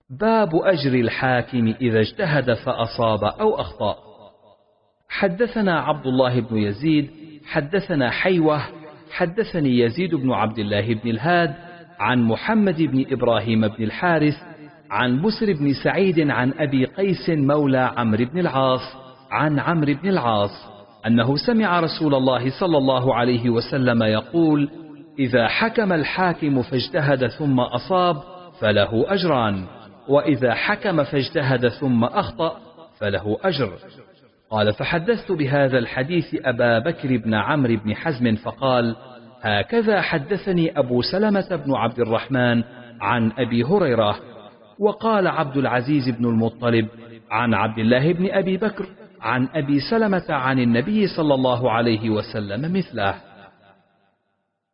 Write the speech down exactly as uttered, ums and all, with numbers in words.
باب أجر الحاكم إذا اجتهد فأصاب أو أخطأ. حدثنا عبد الله بن يزيد حدثنا حيوة حدثني يزيد بن عبد الله بن الهاد عن محمد بن إبراهيم بن الحارث عن بسر بن سعيد عن أبي قيس مولى عمرو بن العاص عن عمرو بن العاص أنه سمع رسول الله صلى الله عليه وسلم يقول: إذا حكم الحاكم فاجتهد ثم أصاب فله أجران، وإذا حكم فاجتهد ثم أخطأ فله أجر. قال: فحدثت بهذا الحديث أبا بكر بن عمرو بن حزم فقال: هكذا حدثني أبو سلمة بن عبد الرحمن عن أبي هريرة. وقال عبد العزيز بن المطلب عن عبد الله بن أبي بكر عن أبي سلمة عن النبي صلى الله عليه وسلم مثله.